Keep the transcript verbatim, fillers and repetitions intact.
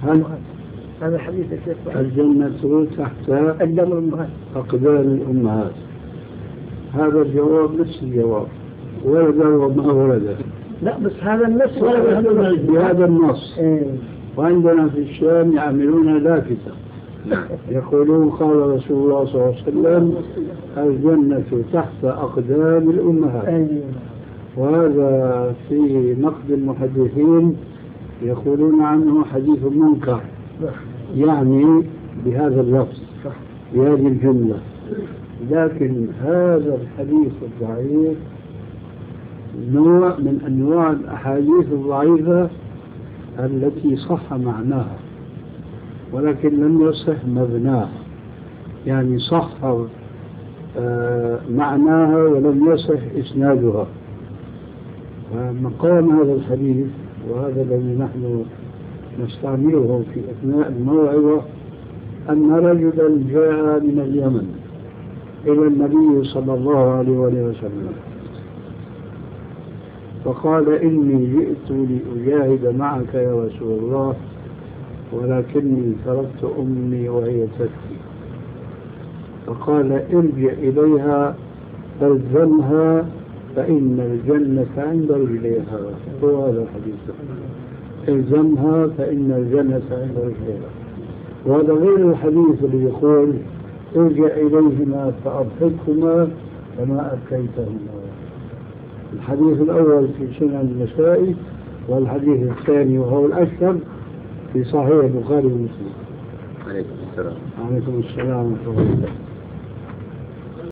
هل هذا حديث الشيخ الجنة تحت أقدام الأمهات أقدام الأمهات؟ هذا الجواب نفس الجواب، ورد وما ورد. لا بس هذا النص بهذا النص. إيه. وعندنا في الشام يعملون لافتة يقولون قال رسول الله صلى الله عليه وسلم الجنة تحت أقدام الأمهات. أيه. وهذا في نقد المحدثين يقولون عنه حديث منكر، يعني بهذا اللفظ بهذه الجملة. لكن هذا الحديث الضعيف نوع من أنواع الأحاديث الضعيفة التي صح معناها ولكن لم يصح مبناها، يعني صح آه معناها ولم يصح إسنادها. مقام هذا الحديث وهذا الذي نحن نستعمله في أثناء الموعظة أن رجلا جاء من اليمن إلى النبي صلى الله عليه وسلم فقال إني جئت لأجاهد معك يا رسول الله ولكني تركت أمي وهي تبكي، فقال ارجع إليها فالزمها فإن الجنة عند رجليها. هو هذا الحديث، الزمها فإن الجنة عند رجليها. وهذا غير الحديث اللي يقول ارجع إليهما فأضحكهما كما أبكيتهما. الحديث الأول في سنن النسائي والحديث الثاني وهو الأشهر في صحيح البخاري ومسلم. عليكم السلام. عليكم السلام ورحمة الله.